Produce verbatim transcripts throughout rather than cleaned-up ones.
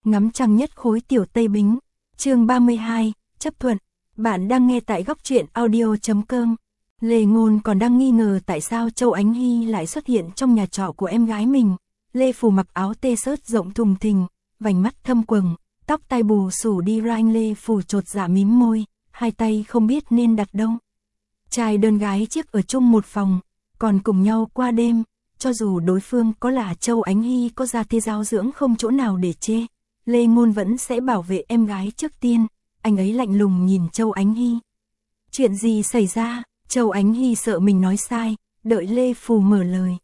ngắm trăng nhất khối tiểu Tây Bính, chương ba mươi hai, chấp thuận. Bạn đang nghe tại góc truyện audio chấm com. Lê Ngôn còn đang nghi ngờ tại sao Châu Ánh Hy lại xuất hiện trong nhà trọ của em gái mình. Lê Phù mặc áo t-shirt rộng thùng thình, vành mắt thâm quầng, tóc tai bù xù đi ra. Anh Lê Phù chột dạ mím môi, hai tay không biết nên đặt đâu. Trai đơn gái chiếc ở chung một phòng, còn cùng nhau qua đêm, cho dù đối phương có là Châu Ánh Hy có ra thế giáo dưỡng không chỗ nào để chê, Lê Ngôn vẫn sẽ bảo vệ em gái trước tiên. Anh ấy lạnh lùng nhìn Châu Ánh Hy. Chuyện gì xảy ra? Châu Ánh Hy sợ mình nói sai, đợi Lê Phù mở lời.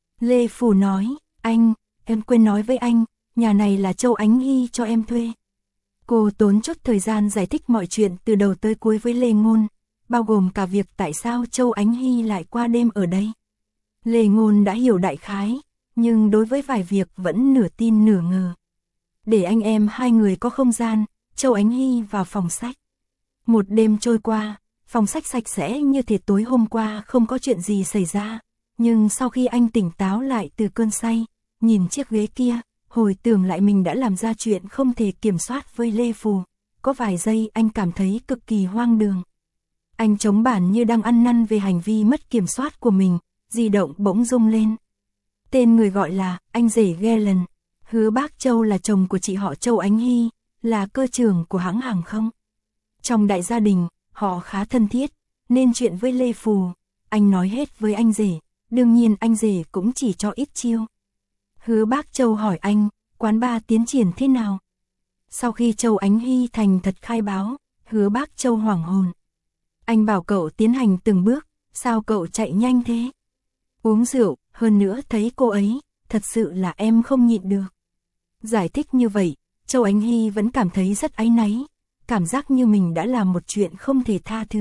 Lê Phù nói, anh, em quên nói với anh, nhà này là Châu Ánh Hy cho em thuê. Cô tốn chút thời gian giải thích mọi chuyện từ đầu tới cuối với Lê Ngôn, bao gồm cả việc tại sao Châu Ánh Hy lại qua đêm ở đây. Lê Ngôn đã hiểu đại khái, nhưng đối với vài việc vẫn nửa tin nửa ngờ. Để anh em hai người có không gian, Châu Ánh Hy vào phòng sách. Một đêm trôi qua, phòng sách sạch sẽ như thể tối hôm qua không có chuyện gì xảy ra. Nhưng sau khi anh tỉnh táo lại từ cơn say, nhìn chiếc ghế kia, hồi tưởng lại mình đã làm ra chuyện không thể kiểm soát với Lê Phù. Có vài giây anh cảm thấy cực kỳ hoang đường. Anh chống bản như đang ăn năn về hành vi mất kiểm soát của mình, di động bỗng rung lên. Tên người gọi là anh rể Galen. Hứa Bác Châu là chồng của chị họ Châu Ánh Hy, là cơ trưởng của hãng hàng không. Trong đại gia đình, họ khá thân thiết, nên chuyện với Lê Phù, anh nói hết với anh rể, đương nhiên anh rể cũng chỉ cho ít chiêu. Hứa Bác Châu hỏi anh, quán bar tiến triển thế nào? Sau khi Châu Ánh Hy thành thật khai báo, Hứa Bác Châu hoảng hồn. Anh bảo cậu tiến hành từng bước, sao cậu chạy nhanh thế? Uống rượu, hơn nữa thấy cô ấy, thật sự là em không nhịn được. Giải thích như vậy, Châu Ánh Hy vẫn cảm thấy rất áy náy, cảm giác như mình đã làm một chuyện không thể tha thứ.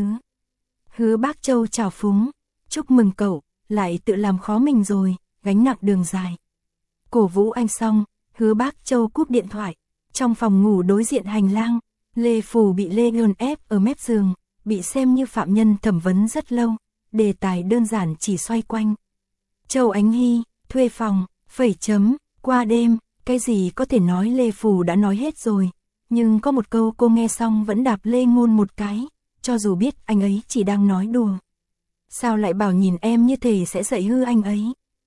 Hứa Bác Châu chào phúng, chúc mừng cậu, lại tự làm khó mình rồi, gánh nặng đường dài. Cổ vũ anh xong, Hứa Bác Châu cúp điện thoại. Trong phòng ngủ đối diện hành lang, Lê Phù bị Lê Ngôn ép ở mép giường, bị xem như phạm nhân thẩm vấn rất lâu, đề tài đơn giản chỉ xoay quanh. Châu Ánh Hy, thuê phòng, phẩy chấm, qua đêm, cái gì có thể nói Lê Phù đã nói hết rồi, nhưng có một câu cô nghe xong vẫn đạp Lê Ngôn một cái, cho dù biết anh ấy chỉ đang nói đùa. Sao lại bảo nhìn em như thế sẽ dạy hư anh ấy?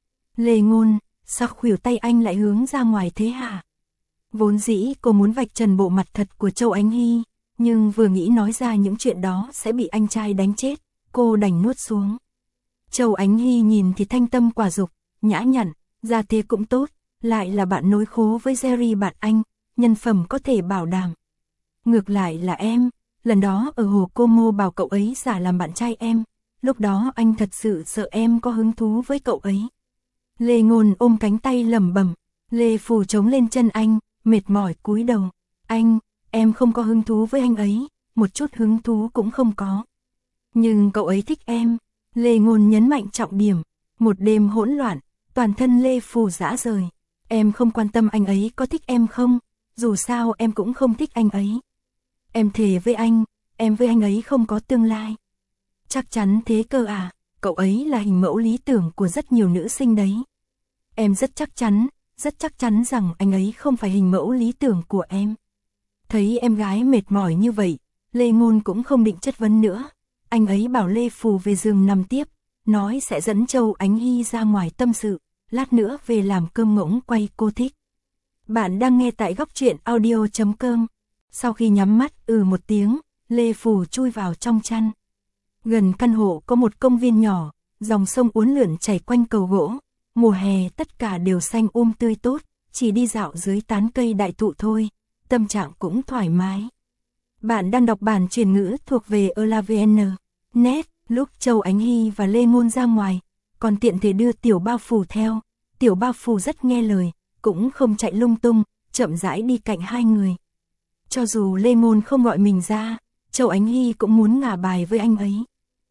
Lê Ngôn, sao khuỷu tay anh lại hướng ra ngoài thế hả? Vốn dĩ cô muốn vạch trần bộ mặt thật của Châu Ánh Hy, nhưng vừa nghĩ nói ra những chuyện đó sẽ bị anh trai đánh chết, cô đành nuốt xuống. Châu Ánh Hy nhìn thì thanh tâm quả dục, nhã nhặn, gia thế cũng tốt, lại là bạn nối khố với Jerry bạn anh, nhân phẩm có thể bảo đảm. Ngược lại là em, lần đó ở Hồ Como bảo cậu ấy giả làm bạn trai em, lúc đó anh thật sự sợ em có hứng thú với cậu ấy. Lê Ngôn ôm cánh tay lẩm bẩm, Lê Phù chống lên chân anh, mệt mỏi cúi đầu. Anh, em không có hứng thú với anh ấy, một chút hứng thú cũng không có. Nhưng cậu ấy thích em. Lê Ngôn nhấn mạnh trọng điểm. Một đêm hỗn loạn, toàn thân Lê Phù rã rời. Em không quan tâm anh ấy có thích em không, dù sao em cũng không thích anh ấy. Em thề với anh, em với anh ấy không có tương lai. Chắc chắn thế cơ à, cậu ấy là hình mẫu lý tưởng của rất nhiều nữ sinh đấy. Em rất chắc chắn, rất chắc chắn rằng anh ấy không phải hình mẫu lý tưởng của em. Thấy em gái mệt mỏi như vậy, Lê Ngôn cũng không định chất vấn nữa. Anh ấy bảo Lê Phù về giường nằm tiếp, nói sẽ dẫn Châu Ánh Hy ra ngoài tâm sự, lát nữa về làm cơm ngỗng quay cô thích. Bạn đang nghe tại góc truyện audio chấm com. Sau khi nhắm mắt ừ một tiếng, Lê Phù chui vào trong chăn. Gần căn hộ có một công viên nhỏ, dòng sông uốn lượn chảy quanh cầu gỗ. Mùa hè tất cả đều xanh um tươi tốt, chỉ đi dạo dưới tán cây đại thụ thôi, tâm trạng cũng thoải mái. Bạn đang đọc bản truyền ngữ thuộc về Elavn. Net, lúc Châu Ánh Hy và Lê Ngôn ra ngoài, còn tiện thể đưa Tiểu Bao Phù theo. Tiểu Bao Phù rất nghe lời, cũng không chạy lung tung, chậm rãi đi cạnh hai người. Cho dù Lê Ngôn không gọi mình ra, Châu Ánh Hy cũng muốn ngả bài với anh ấy.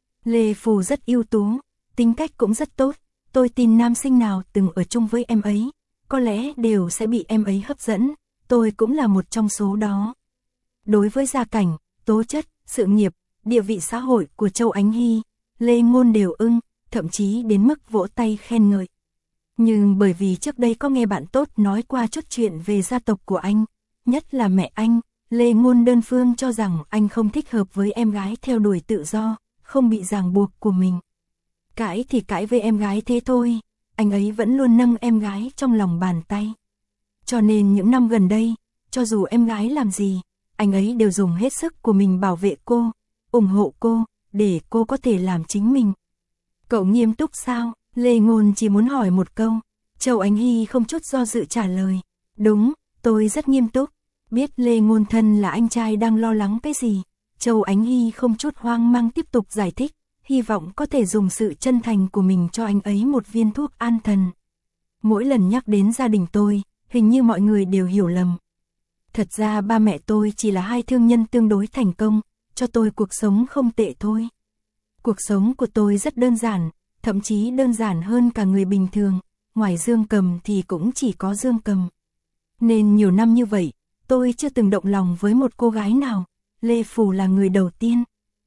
Lê Phù rất ưu tú, tính cách cũng rất tốt. Tôi tin nam sinh nào từng ở chung với em ấy, có lẽ đều sẽ bị em ấy hấp dẫn, tôi cũng là một trong số đó. Đối với gia cảnh, tố chất, sự nghiệp, địa vị xã hội của Châu Ánh Hy, Lê Ngôn đều ưng, thậm chí đến mức vỗ tay khen ngợi. Nhưng bởi vì trước đây có nghe bạn tốt nói qua chút chuyện về gia tộc của anh, nhất là mẹ anh, Lê Ngôn đơn phương cho rằng anh không thích hợp với em gái theo đuổi tự do, không bị ràng buộc của mình. Cãi thì cãi với em gái thế thôi, anh ấy vẫn luôn nâng em gái trong lòng bàn tay. Cho nên những năm gần đây, cho dù em gái làm gì, anh ấy đều dùng hết sức của mình bảo vệ cô, ủng hộ cô, để cô có thể làm chính mình. Cậu nghiêm túc sao? Lê Ngôn chỉ muốn hỏi một câu. Châu Ánh Hy không chút do dự trả lời. Đúng, tôi rất nghiêm túc. Biết Lê Ngôn thân là anh trai đang lo lắng cái gì, Châu Ánh Hy không chút hoang mang tiếp tục giải thích, hy vọng có thể dùng sự chân thành của mình cho anh ấy một viên thuốc an thần. Mỗi lần nhắc đến gia đình tôi, hình như mọi người đều hiểu lầm. Thật ra ba mẹ tôi chỉ là hai thương nhân tương đối thành công, cho tôi cuộc sống không tệ thôi. Cuộc sống của tôi rất đơn giản, thậm chí đơn giản hơn cả người bình thường, ngoài Dương Cầm thì cũng chỉ có Dương Cầm. Nên nhiều năm như vậy, tôi chưa từng động lòng với một cô gái nào, Lê Phù là người đầu tiên.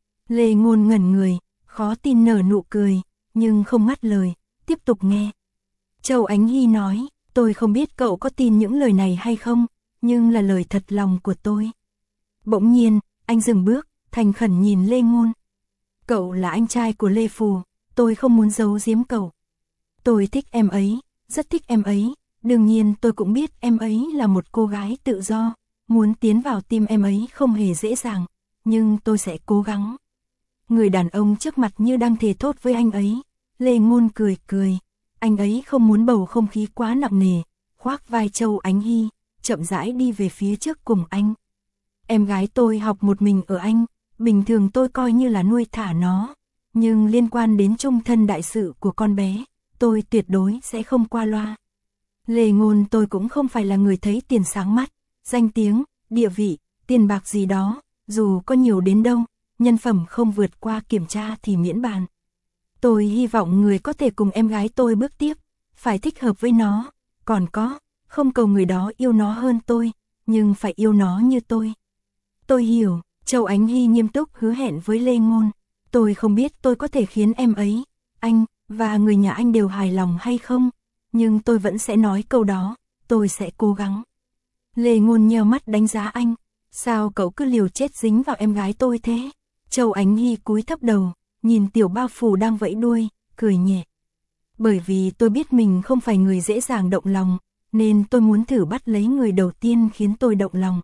Lê Ngôn ngẩn người, khó tin nở nụ cười, nhưng không ngắt lời, tiếp tục nghe. Châu Ánh Hy nói, tôi không biết cậu có tin những lời này hay không, nhưng là lời thật lòng của tôi. Bỗng nhiên, anh dừng bước, thành khẩn nhìn Lê Ngôn. Cậu là anh trai của Lê Phù, tôi không muốn giấu giếm cậu. Tôi thích em ấy, rất thích em ấy, đương nhiên tôi cũng biết em ấy là một cô gái tự do, muốn tiến vào tim em ấy không hề dễ dàng, nhưng tôi sẽ cố gắng. Người đàn ông trước mặt như đang thề thốt với anh ấy, Lê Ngôn cười cười, anh ấy không muốn bầu không khí quá nặng nề, khoác vai Châu Ánh Hy, chậm rãi đi về phía trước cùng anh. Em gái tôi học một mình ở Anh, bình thường tôi coi như là nuôi thả nó, nhưng liên quan đến chung thân đại sự của con bé, tôi tuyệt đối sẽ không qua loa. Lê Ngôn tôi cũng không phải là người thấy tiền sáng mắt, danh tiếng, địa vị, tiền bạc gì đó, dù có nhiều đến đâu, nhân phẩm không vượt qua kiểm tra thì miễn bàn. Tôi hy vọng người có thể cùng em gái tôi bước tiếp, phải thích hợp với nó, còn có, không cầu người đó yêu nó hơn tôi, nhưng phải yêu nó như tôi. Tôi hiểu, Châu Ánh Hy nghiêm túc hứa hẹn với Lê Ngôn, tôi không biết tôi có thể khiến em ấy, anh, và người nhà anh đều hài lòng hay không, nhưng tôi vẫn sẽ nói câu đó, tôi sẽ cố gắng. Lê Ngôn nheo mắt đánh giá anh, sao cậu cứ liều chết dính vào em gái tôi thế? Châu Ánh Hy cúi thấp đầu, nhìn tiểu bao phủ đang vẫy đuôi, cười nhẹ. Bởi vì tôi biết mình không phải người dễ dàng động lòng, nên tôi muốn thử bắt lấy người đầu tiên khiến tôi động lòng.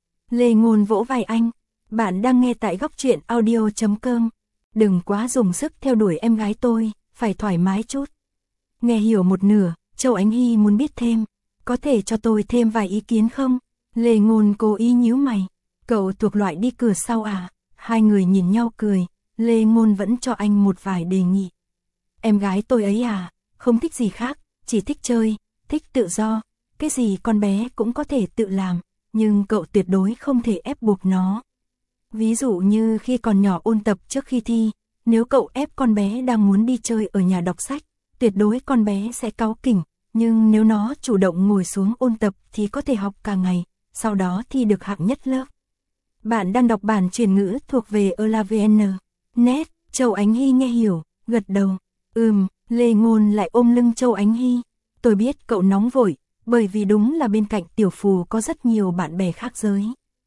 Lê Ngôn vỗ vai anh, bạn đang nghe tại góc truyện audio chấm com. Đừng quá dùng sức theo đuổi em gái tôi, phải thoải mái chút. Nghe hiểu một nửa, Châu Ánh Hy muốn biết thêm, có thể cho tôi thêm vài ý kiến không? Lê Ngôn cố ý nhíu mày, cậu thuộc loại đi cửa sau à? Hai người nhìn nhau cười, Lê Ngôn vẫn cho anh một vài đề nghị. Em gái tôi ấy à, không thích gì khác, chỉ thích chơi, thích tự do, cái gì con bé cũng có thể tự làm, nhưng cậu tuyệt đối không thể ép buộc nó. Ví dụ như khi còn nhỏ ôn tập trước khi thi, nếu cậu ép con bé đang muốn đi chơi ở nhà đọc sách, tuyệt đối con bé sẽ cáu kỉnh, nhưng nếu nó chủ động ngồi xuống ôn tập thì có thể học cả ngày, sau đó thi được hạng nhất lớp. Bạn đang đọc bản chuyển ngữ thuộc về Elavn. Net, Châu Ánh Hy nghe hiểu, gật đầu. Ừm, Lê Ngôn lại ôm lưng Châu Ánh Hy. Tôi biết cậu nóng vội, bởi vì đúng là bên cạnh tiểu phù có rất nhiều bạn bè khác giới.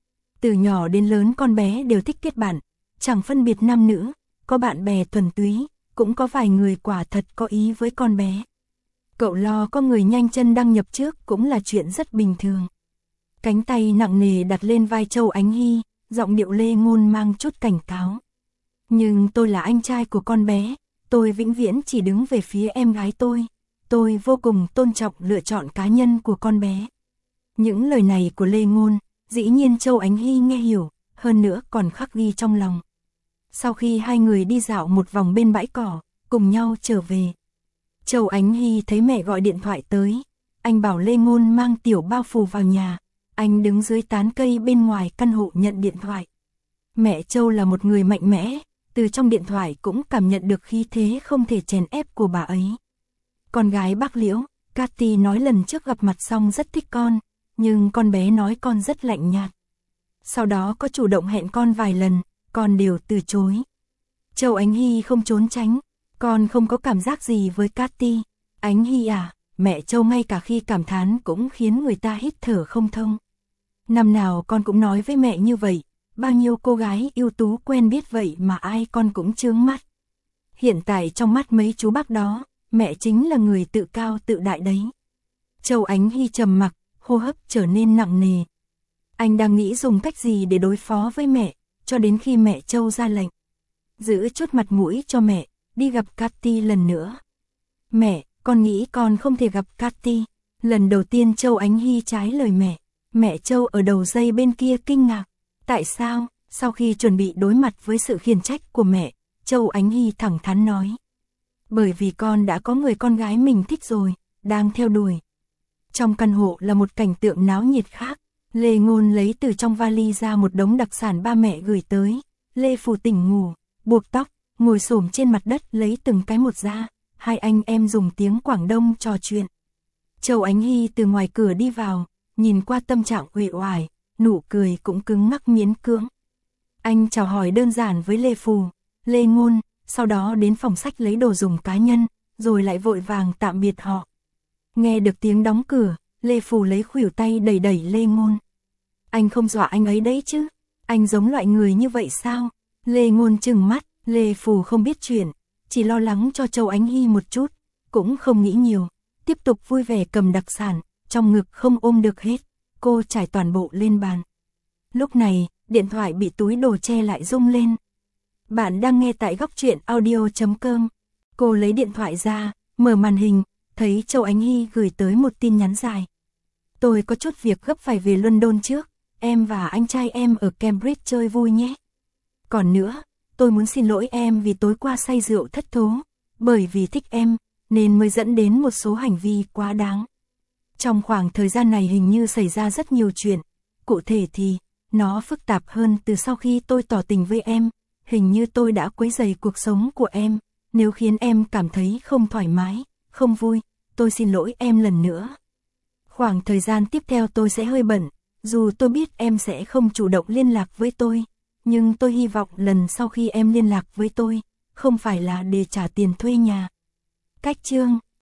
Từ nhỏ đến lớn con bé đều thích kết bạn, chẳng phân biệt nam nữ, có bạn bè thuần túy, cũng có vài người quả thật có ý với con bé. Cậu lo có người nhanh chân đăng nhập trước cũng là chuyện rất bình thường. Cánh tay nặng nề đặt lên vai Châu Ánh Hy, giọng điệu Lê Ngôn mang chút cảnh cáo. Nhưng tôi là anh trai của con bé, tôi vĩnh viễn chỉ đứng về phía em gái tôi. Tôi vô cùng tôn trọng lựa chọn cá nhân của con bé. Những lời này của Lê Ngôn, dĩ nhiên Châu Ánh Hy nghe hiểu, hơn nữa còn khắc ghi trong lòng. Sau khi hai người đi dạo một vòng bên bãi cỏ, cùng nhau trở về. Châu Ánh Hy thấy mẹ gọi điện thoại tới, anh bảo Lê Ngôn mang tiểu bao phủ vào nhà. Anh đứng dưới tán cây bên ngoài căn hộ nhận điện thoại. Mẹ Châu là một người mạnh mẽ, từ trong điện thoại cũng cảm nhận được khí thế không thể chèn ép của bà ấy. Con gái bác Liễu, Cathy nói lần trước gặp mặt xong rất thích con, nhưng con bé nói con rất lạnh nhạt. Sau đó có chủ động hẹn con vài lần, con đều từ chối. Châu Ánh Hy không trốn tránh, con không có cảm giác gì với Cathy. Ánh Hy à, mẹ Châu ngay cả khi cảm thán cũng khiến người ta hít thở không thông. Năm nào con cũng nói với mẹ như vậy, bao nhiêu cô gái ưu tú quen biết vậy mà ai con cũng chướng mắt. Hiện tại trong mắt mấy chú bác đó, mẹ chính là người tự cao tự đại đấy. Châu Ánh Hy trầm mặc, hô hấp trở nên nặng nề. Anh đang nghĩ dùng cách gì để đối phó với mẹ, cho đến khi mẹ Châu ra lệnh. Giữ chút mặt mũi cho mẹ, đi gặp Cathy lần nữa. Mẹ, con nghĩ con không thể gặp Cathy. Lần đầu tiên Châu Ánh Hy trái lời mẹ. Mẹ Châu ở đầu dây bên kia kinh ngạc. Tại sao? Sau khi chuẩn bị đối mặt với sự khiển trách của mẹ, Châu Ánh Hy thẳng thắn nói. Bởi vì con đã có người con gái mình thích rồi, đang theo đuổi. Trong căn hộ là một cảnh tượng náo nhiệt khác. Lê Ngôn lấy từ trong vali ra một đống đặc sản ba mẹ gửi tới. Lê Phù tỉnh ngủ, buộc tóc, ngồi xổm trên mặt đất lấy từng cái một ra. Hai anh em dùng tiếng Quảng Đông trò chuyện. Châu Ánh Hy từ ngoài cửa đi vào, nhìn qua tâm trạng uể oải, nụ cười cũng cứng ngắc miễn cưỡng. Anh chào hỏi đơn giản với Lê Phù, Lê Ngôn, sau đó đến phòng sách lấy đồ dùng cá nhân, rồi lại vội vàng tạm biệt họ. Nghe được tiếng đóng cửa, Lê Phù lấy khuỷu tay đẩy đẩy Lê Ngôn. Anh không dọa anh ấy đấy chứ? Anh giống loại người như vậy sao? Lê Ngôn trừng mắt, Lê Phù không biết chuyện, chỉ lo lắng cho Châu Ánh Hy một chút, cũng không nghĩ nhiều, tiếp tục vui vẻ cầm đặc sản, trong ngực không ôm được hết, cô trải toàn bộ lên bàn. Lúc này, điện thoại bị túi đồ che lại rung lên. Bạn đang nghe tại góc truyện audio chấm com. Cô lấy điện thoại ra, mở màn hình, thấy Châu Ánh Hy gửi tới một tin nhắn dài. Tôi có chút việc gấp phải về London trước, em và anh trai em ở Cambridge chơi vui nhé. Còn nữa, tôi muốn xin lỗi em vì tối qua say rượu thất thố, bởi vì thích em, nên mới dẫn đến một số hành vi quá đáng. Trong khoảng thời gian này hình như xảy ra rất nhiều chuyện, cụ thể thì, nó phức tạp hơn từ sau khi tôi tỏ tình với em, hình như tôi đã quấy rầy cuộc sống của em, nếu khiến em cảm thấy không thoải mái, không vui, tôi xin lỗi em lần nữa. Khoảng thời gian tiếp theo tôi sẽ hơi bận, dù tôi biết em sẽ không chủ động liên lạc với tôi, nhưng tôi hy vọng lần sau khi em liên lạc với tôi, không phải là để trả tiền thuê nhà. Cách chương